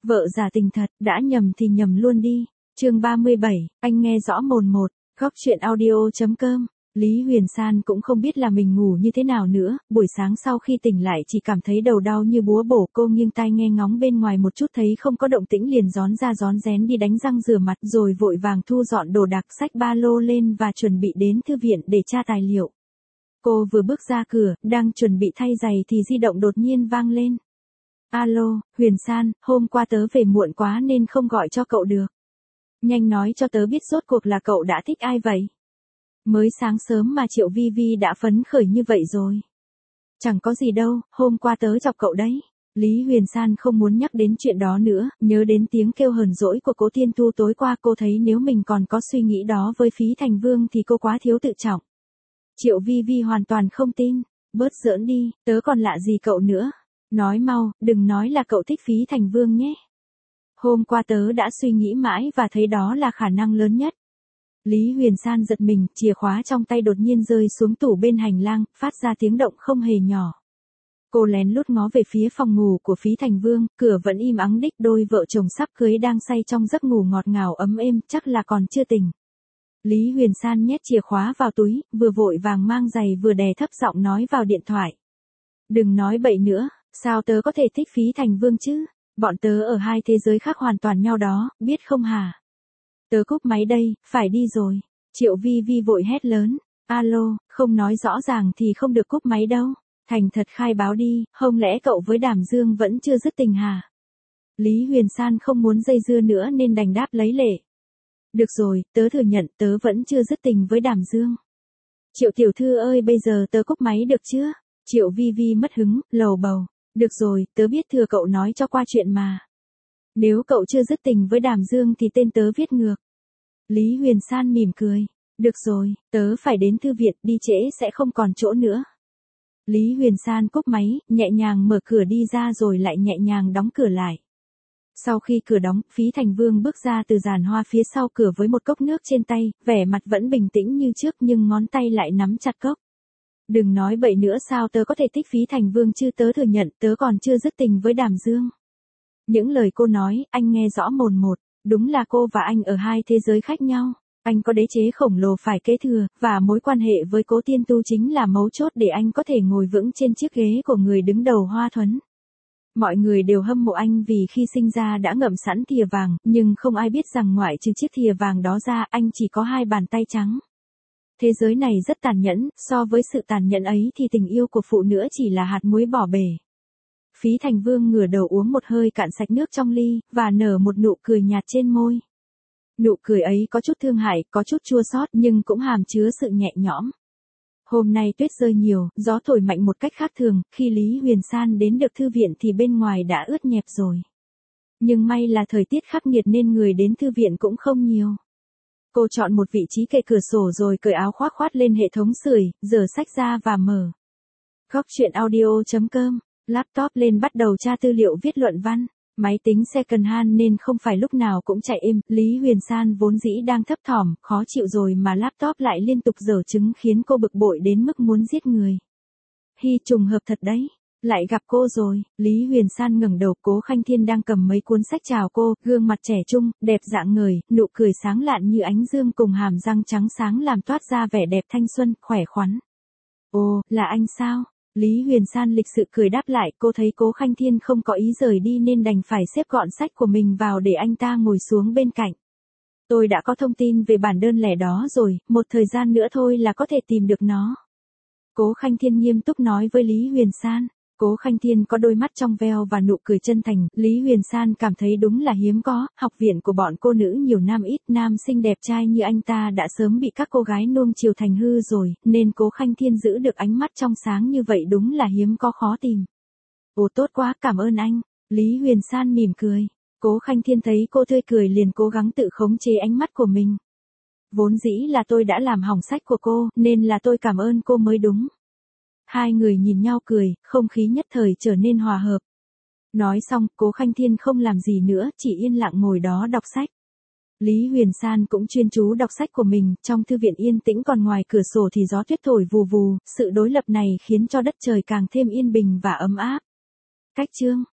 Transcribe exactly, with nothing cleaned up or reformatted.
Vợ giả tình thật, đã nhầm thì nhầm luôn đi. Chương ba mươi bảy, anh nghe rõ mồn một. Góc truyện audio chấm com. Lý Huyền San cũng không biết là mình ngủ như thế nào nữa, buổi sáng sau khi tỉnh lại chỉ cảm thấy đầu đau như búa bổ. Cô nghiêng tai nghe ngóng bên ngoài một chút, thấy không có động tĩnh liền rón ra rón rén đi đánh răng rửa mặt, rồi vội vàng thu dọn đồ đạc, xách ba lô lên và chuẩn bị đến thư viện để tra tài liệu. Cô vừa bước ra cửa, đang chuẩn bị thay giày thì di động đột nhiên vang lên. Alo, Huyền San, hôm qua tớ về muộn quá nên không gọi cho cậu được. Nhanh nói cho tớ biết rốt cuộc là cậu đã thích ai vậy? Mới sáng sớm mà Triệu Vi Vi đã phấn khởi như vậy rồi. Chẳng có gì đâu, hôm qua tớ chọc cậu đấy. Lý Huyền San không muốn nhắc đến chuyện đó nữa, nhớ đến tiếng kêu hờn dỗi của Cố Thiên Tu tối qua, cô thấy nếu mình còn có suy nghĩ đó với Phí Thành Vương thì cô quá thiếu tự trọng. Triệu Vi Vi hoàn toàn không tin, bớt giỡn đi, tớ còn lạ gì cậu nữa. Nói mau, đừng nói là cậu thích Phí Thành Vương nhé. Hôm qua tớ đã suy nghĩ mãi và thấy đó là khả năng lớn nhất. Lý Huyền San giật mình, chìa khóa trong tay đột nhiên rơi xuống tủ bên hành lang, phát ra tiếng động không hề nhỏ. Cô lén lút ngó về phía phòng ngủ của Phí Thành Vương, cửa vẫn im ắng đích, đôi vợ chồng sắp cưới đang say trong giấc ngủ ngọt ngào ấm êm, chắc là còn chưa tỉnh. Lý Huyền San nhét chìa khóa vào túi, vừa vội vàng mang giày vừa đè thấp giọng nói vào điện thoại. Đừng nói bậy nữa, sao tớ có thể thích Phí Thành Vương chứ? Bọn tớ ở hai thế giới khác hoàn toàn nhau đó, biết không hả? Tớ cúp máy đây, phải đi rồi. Triệu Vi Vi vội hét lớn. Alo, không nói rõ ràng thì không được cúp máy đâu. Thành thật khai báo đi, không lẽ cậu với Đàm Dương vẫn chưa dứt tình hả? Lý Huyền San không muốn dây dưa nữa nên đành đáp lấy lệ. Được rồi, tớ thừa nhận tớ vẫn chưa dứt tình với Đàm Dương. Triệu tiểu thư ơi, bây giờ tớ cúp máy được chưa? Triệu Vi Vi mất hứng, lầu bầu. Được rồi, tớ biết thừa cậu nói cho qua chuyện mà. Nếu cậu chưa dứt tình với Đàm Dương thì tên tớ viết ngược. Lý Huyền San mỉm cười. Được rồi, tớ phải đến thư viện, đi trễ sẽ không còn chỗ nữa. Lý Huyền San cúp máy, nhẹ nhàng mở cửa đi ra rồi lại nhẹ nhàng đóng cửa lại. Sau khi cửa đóng, Phí Thành Vương bước ra từ giàn hoa phía sau cửa với một cốc nước trên tay, vẻ mặt vẫn bình tĩnh như trước nhưng ngón tay lại nắm chặt cốc. Đừng nói bậy nữa, sao tớ có thể thích Phí Thành Vương chứ, tớ thừa nhận tớ còn chưa dứt tình với Đàm Dương. Những lời cô nói, anh nghe rõ mồn một, đúng là cô và anh ở hai thế giới khác nhau. Anh có đế chế khổng lồ phải kế thừa, và mối quan hệ với Cố Thiên Tu chính là mấu chốt để anh có thể ngồi vững trên chiếc ghế của người đứng đầu Hoa Thuấn. Mọi người đều hâm mộ anh vì khi sinh ra đã ngậm sẵn thìa vàng, nhưng không ai biết rằng ngoại trừ chiếc thìa vàng đó ra, anh chỉ có hai bàn tay trắng. Thế giới này rất tàn nhẫn, so với sự tàn nhẫn ấy thì tình yêu của phụ nữ chỉ là hạt muối bỏ bể. Phí Thành Vương ngửa đầu uống một hơi cạn sạch nước trong ly, và nở một nụ cười nhạt trên môi. Nụ cười ấy có chút thương hại, có chút chua xót nhưng cũng hàm chứa sự nhẹ nhõm. Hôm nay tuyết rơi nhiều, gió thổi mạnh một cách khác thường, khi Lý Huyền San đến được thư viện thì bên ngoài đã ướt nhẹp rồi. Nhưng may là thời tiết khắc nghiệt nên người đến thư viện cũng không nhiều. Cô chọn một vị trí kề cửa sổ rồi cởi áo khoác khoát lên hệ thống sưởi, giở sách ra và mở. Góc truyện audio chấm com, laptop lên bắt đầu tra tư liệu viết luận văn. Máy tính second hand nên không phải lúc nào cũng chạy êm, Lý Huyền San vốn dĩ đang thấp thỏm, khó chịu rồi mà laptop lại liên tục dở trứng khiến cô bực bội đến mức muốn giết người. Hi, trùng hợp thật đấy, lại gặp cô rồi. Lý Huyền San ngẩng đầu, Cố Khanh Thiên đang cầm mấy cuốn sách chào cô, gương mặt trẻ trung, đẹp rạng ngời, nụ cười sáng lạn như ánh dương cùng hàm răng trắng sáng làm toát ra vẻ đẹp thanh xuân, khỏe khoắn. Ồ, là anh sao? Lý Huyền San lịch sự cười đáp lại, cô thấy Cố Khanh Thiên không có ý rời đi nên đành phải xếp gọn sách của mình vào để anh ta ngồi xuống bên cạnh. Tôi đã có thông tin về bản đơn lẻ đó rồi, một thời gian nữa thôi là có thể tìm được nó. Cố Khanh Thiên nghiêm túc nói với Lý Huyền San. Cố Khanh Thiên có đôi mắt trong veo và nụ cười chân thành, Lý Huyền San cảm thấy đúng là hiếm có, học viện của bọn cô nữ nhiều nam ít, nam xinh đẹp trai như anh ta đã sớm bị các cô gái nuông chiều thành hư rồi, nên Cố Khanh Thiên giữ được ánh mắt trong sáng như vậy đúng là hiếm có khó tìm. Ồ tốt quá, cảm ơn anh. Lý Huyền San mỉm cười. Cố Khanh Thiên thấy cô tươi cười liền cố gắng tự khống chế ánh mắt của mình. Vốn dĩ là tôi đã làm hỏng sách của cô, nên là tôi cảm ơn cô mới đúng. Hai người nhìn nhau cười, không khí nhất thời trở nên hòa hợp. Nói xong, Cố Khanh Thiên không làm gì nữa, chỉ yên lặng ngồi đó đọc sách. Lý Huyền San cũng chuyên chú đọc sách của mình, trong thư viện yên tĩnh, còn ngoài cửa sổ thì gió tuyết thổi vù vù, sự đối lập này khiến cho đất trời càng thêm yên bình và ấm áp. Cách chương